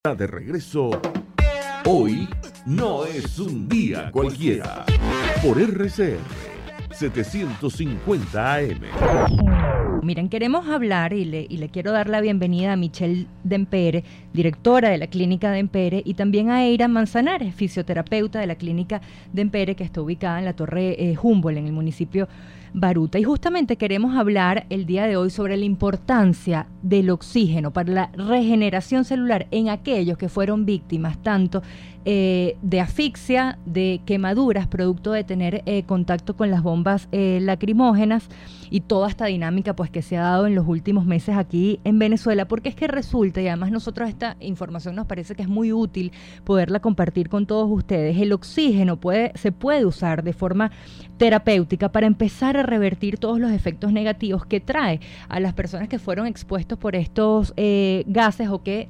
De regreso, hoy no es un día cualquiera, por RCR 750 AM. Miren, queremos hablar y le quiero dar la bienvenida a Michelle Dempere, directora de la Clínica Dempere, y también a Eira Manzanares, fisioterapeuta de la Clínica Dempere, que está ubicada en la Torre Humboldt, en el municipio Baruta. Y justamente queremos hablar el día de hoy sobre la importancia del oxígeno para la regeneración celular en aquellos que fueron víctimas tanto de asfixia, de quemaduras, producto de tener contacto con las bombas lacrimógenas y toda esta dinámica pues que se ha dado en los últimos meses aquí en Venezuela, porque es que resulta, y además nosotros esta información nos parece que es muy útil poderla compartir con todos ustedes, el oxígeno se puede usar de forma terapéutica para empezar a revertir todos los efectos negativos que trae a las personas que fueron expuestos por estos gases o que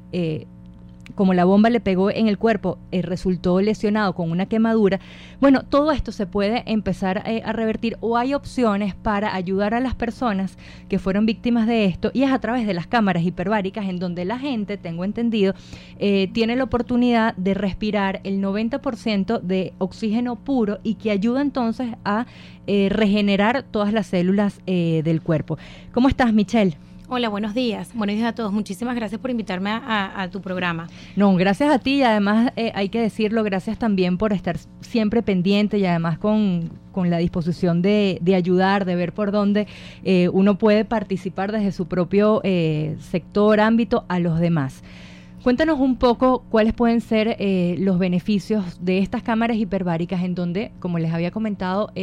como la bomba le pegó en el cuerpo, resultó lesionado con una quemadura. Bueno, todo esto se puede empezar a revertir, o hay opciones para ayudar a las personas que fueron víctimas de esto, y es a través de las cámaras hiperbáricas, en donde la gente, tengo entendido, tiene la oportunidad de respirar el 90% de oxígeno puro, y que ayuda entonces a regenerar todas las células del cuerpo. ¿Cómo estás, Michelle? Hola, buenos días. Buenos días a todos. Muchísimas gracias por invitarme a tu programa. No, gracias a ti, y además hay que decirlo, gracias también por estar siempre pendiente, y además con la disposición de ayudar, de ver por dónde uno puede participar desde su propio sector, ámbito, a los demás. Cuéntanos un poco cuáles pueden ser los beneficios de estas cámaras hiperbáricas, en donde, como les había comentado,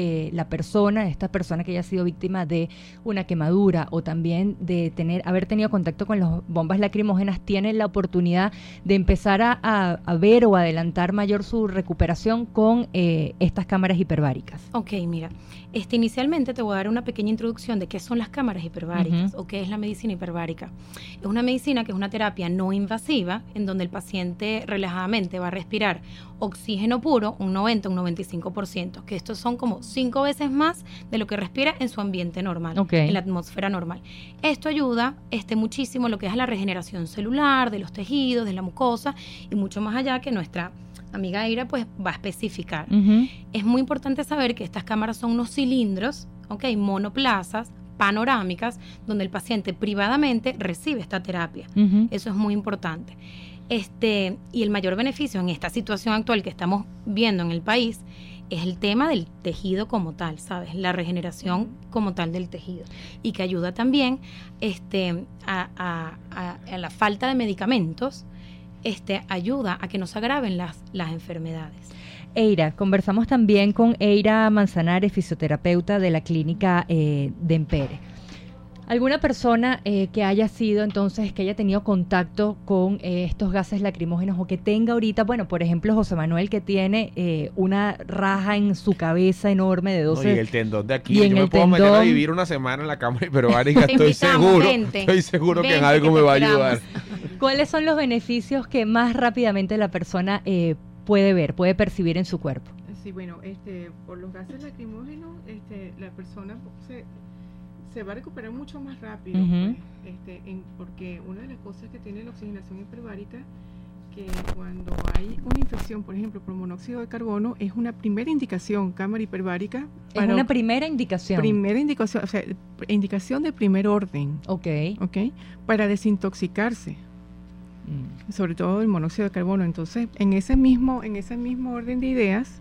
esta persona que haya sido víctima de una quemadura o también de haber tenido contacto con las bombas lacrimógenas, tiene la oportunidad de empezar a ver o adelantar mayor su recuperación con estas cámaras hiperbáricas. Ok, mira, inicialmente te voy a dar una pequeña introducción de qué son las cámaras hiperbáricas o qué es la medicina hiperbárica. Es una medicina que es una terapia no invasiva, en donde el paciente relajadamente va a respirar oxígeno puro, un 90, un 95%, que estos son como 5 veces más de lo que respira en su ambiente normal, en la atmósfera normal. Esto ayuda muchísimo lo que es a la regeneración celular, de los tejidos, de la mucosa, y mucho más allá que nuestra amiga Eira pues va a especificar. Es muy importante saber que estas cámaras son unos cilindros, monoplazas, panorámicas, donde el paciente privadamente recibe esta terapia. Eso es muy importante. Y el mayor beneficio en esta situación actual que estamos viendo en el país es el tema del tejido como tal, ¿sabes? La regeneración como tal del tejido, y que ayuda también a la falta de medicamentos, ayuda a que no se agraven las enfermedades. Eira, conversamos también con Eira Manzanares, fisioterapeuta de la Clínica Dempere. ¿Alguna persona que haya tenido contacto con estos gases lacrimógenos, o que tenga ahorita, por ejemplo, José Manuel, que tiene una raja en su cabeza enorme de 12... y el tendón de aquí, yo me puedo meter a vivir una semana en la cámara hiperbárica, estoy seguro que en algo me va a ayudar. ¿Cuáles son los beneficios que más rápidamente la persona puede percibir en su cuerpo? Sí, bueno, por los gases lacrimógenos, la persona se va a recuperar mucho más rápido, porque una de las cosas que tiene la oxigenación hiperbárica, que cuando hay una infección, por ejemplo, por monóxido de carbono, es una primera indicación, cámara hiperbárica. Es una primera indicación. Primera indicación, o sea, indicación de primer orden. Ok. Para desintoxicarse. Sobre todo el monóxido de carbono. Entonces, en ese mismo orden de ideas,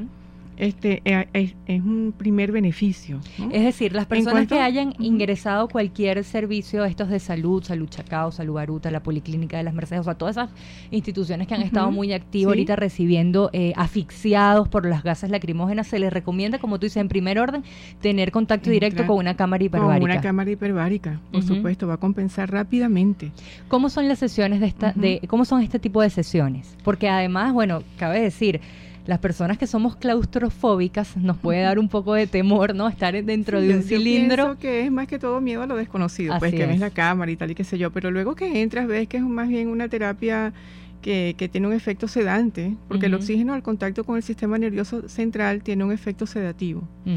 es un primer beneficio, ¿no? Es decir, las personas que hayan ingresado cualquier servicio, estos de Salud Chacao, Salud Baruta, la Policlínica de las Mercedes, o sea, todas esas instituciones que han estado muy activas ahorita recibiendo asfixiados por los gases lacrimógenas, se les recomienda, como tú dices, en primer orden, tener contacto directo con una cámara hiperbárica. Con una cámara hiperbárica, por supuesto, va a compensar rápidamente. ¿Cómo son las sesiones cómo son este tipo de sesiones? Porque además, cabe decir, las personas que somos claustrofóbicas nos puede dar un poco de temor, ¿no? Estar dentro de un cilindro. Yo pienso que es más que todo miedo a lo desconocido, pues que ves la cámara y tal y qué sé yo, pero luego que entras ves que es más bien una terapia que tiene un efecto sedante, porque el oxígeno al contacto con el sistema nervioso central tiene un efecto sedativo.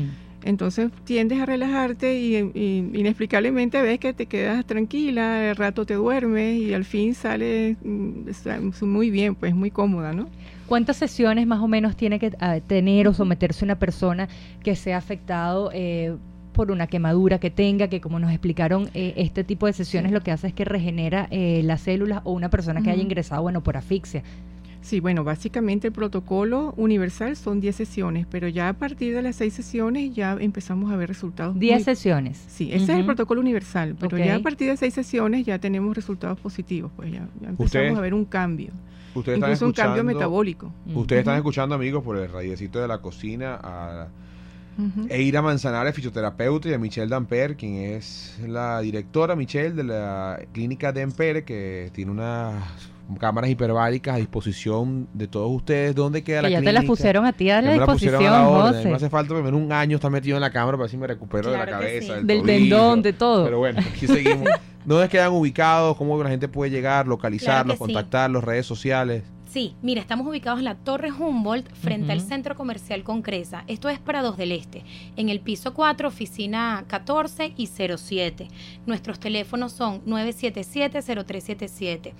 Entonces tiendes a relajarte y inexplicablemente ves que te quedas tranquila, el rato te duermes y al fin sales muy bien, pues muy cómoda, ¿no? ¿Cuántas sesiones más o menos tiene que tener o someterse una persona que sea afectado por una quemadura que tenga, que como nos explicaron, este tipo de sesiones lo que hace es que regenera las células, o una persona que haya ingresado, bueno, por asfixia? Sí, bueno, básicamente el protocolo universal son 10 sesiones, pero ya a partir de las 6 sesiones ya empezamos a ver resultados. 10 sesiones. Sí, ese es el protocolo universal, pero ya a partir de 6 sesiones ya tenemos resultados positivos, pues ya empezamos a ver un cambio. Incluso un cambio metabólico. Ustedes están escuchando, amigos, por el radiecito de la cocina a Eira Manzanares, fisioterapeuta, y a Michelle Dampere, quien es la directora, Michelle, de la clínica Dampere, que tiene unas cámaras hiperbáricas a disposición de todos ustedes. ¿Dónde queda la clínica? Ya te las pusieron a ti a la disposición, José. No hace falta primero un año estar metido en la cámara para ver si me recupero de la cabeza, del tendón, de todo. Pero bueno, aquí seguimos. ¿Dónde quedan ubicados? ¿Cómo la gente puede llegar, localizarlos, contactarlos, redes sociales? Sí, mira, estamos ubicados en la Torre Humboldt, frente al Centro Comercial Concresa. Esto es para 2 del Este. En el piso 4, oficina 14 y 07. Nuestros teléfonos son 977-0377,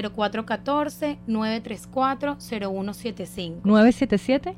0414-934-0175. ¿977?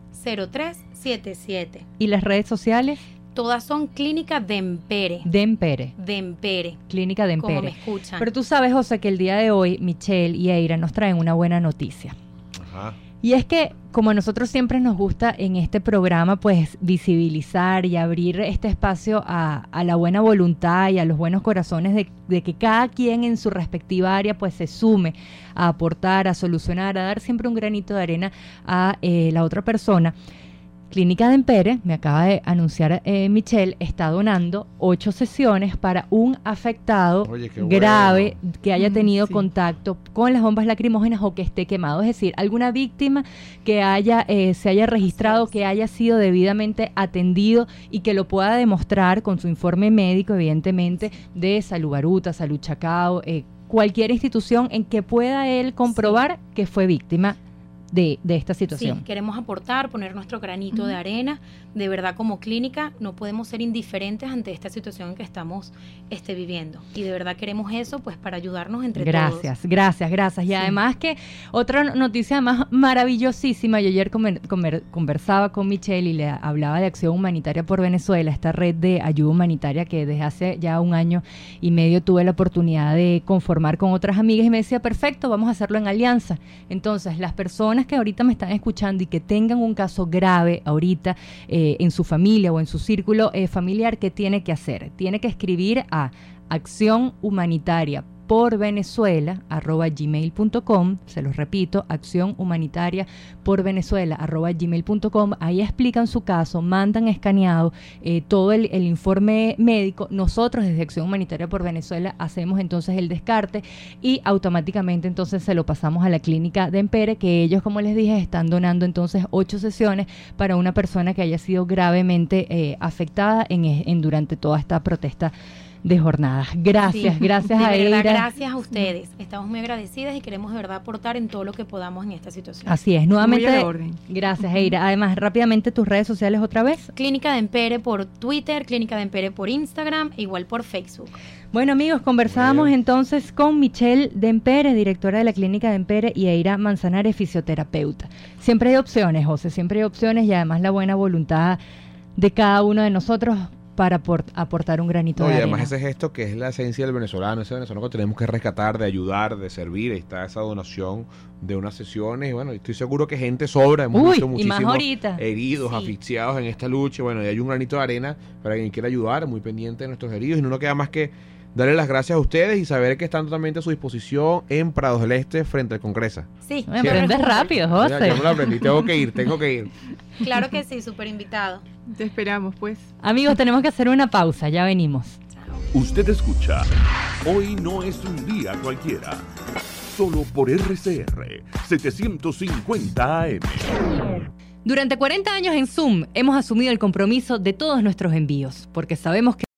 0377. ¿Y las redes sociales? Todas son Clínica Dampere. Dampere. Clínica Dampere. Como me escuchan. Pero tú sabes, José, que el día de hoy Michelle y Eira nos traen una buena noticia. Ajá. Y es que, como a nosotros siempre nos gusta en este programa, pues visibilizar y abrir este espacio a la buena voluntad y a los buenos corazones de que cada quien en su respectiva área pues se sume a aportar, a solucionar, a dar siempre un granito de arena a la otra persona. Clínica Dampere, me acaba de anunciar Michelle, está donando 8 sesiones para un afectado grave que haya tenido contacto con las bombas lacrimógenas o que esté quemado. Es decir, alguna víctima que se haya registrado, que haya sido debidamente atendido y que lo pueda demostrar con su informe médico, evidentemente, de Salud Baruta, Salud Chacao, cualquier institución en que pueda él comprobar que fue víctima de esta situación. Sí, queremos aportar, poner nuestro granito de arena. De verdad, como clínica no podemos ser indiferentes ante esta situación en que estamos viviendo. Y de verdad queremos eso, pues, para ayudarnos entre todos. Gracias. Y además que otra noticia más maravillosísima, yo ayer conversaba con Michelle y le hablaba de Acción Humanitaria por Venezuela, esta red de ayuda humanitaria que desde hace ya 1 año y medio tuve la oportunidad de conformar con otras amigas, y me decía, perfecto, vamos a hacerlo en alianza. Entonces, las personas que ahorita me están escuchando y que tengan un caso grave ahorita en su familia o en su círculo familiar, ¿qué tiene que hacer? Tiene que escribir a Acción Humanitaria por Venezuela @gmail.com. Se los repito, Acción Humanitaria por Venezuela @gmail.com. Ahí explican su caso, mandan escaneado todo el informe médico. Nosotros desde Acción Humanitaria por Venezuela hacemos entonces el descarte y automáticamente entonces se lo pasamos a la clínica Dampere, que ellos, como les dije, están donando entonces 8 sesiones para una persona que haya sido gravemente afectada durante toda esta protesta de jornadas. Gracias a Eira. Gracias a ustedes. Estamos muy agradecidas y queremos de verdad aportar en todo lo que podamos en esta situación. Así es, nuevamente. Gracias, Eira. Además, rápidamente tus redes sociales otra vez. Clínica Dampere por Twitter, Clínica Dampere por Instagram, igual por Facebook. Bueno, amigos, conversábamos entonces con Michelle Dampere, directora de la Clínica Dampere, y Eira Manzanares, fisioterapeuta. Siempre hay opciones, José, siempre hay opciones, y además la buena voluntad de cada uno de nosotros para aportar un granito de arena. Y además ese gesto que es la esencia del venezolano, ese venezolano que tenemos que rescatar, de ayudar, de servir. Ahí está esa donación de unas sesiones, y bueno, estoy seguro que gente sobra, hemos visto muchísimos heridos, asfixiados en esta lucha. Bueno, y hay un granito de arena para quien quiera ayudar, muy pendiente de nuestros heridos, y no nos queda más que darle las gracias a ustedes y saber que están totalmente a su disposición en Prados del Este, frente al Concresa. Sí, me aprendes rápido, José. Ya me lo aprendí, tengo que ir. Claro que sí, súper invitado. Te esperamos, pues. Amigos, tenemos que hacer una pausa, ya venimos. Usted escucha Hoy no es un día cualquiera, solo por RCR 750 AM. Durante 40 años en Zoom hemos asumido el compromiso de todos nuestros envíos, porque sabemos que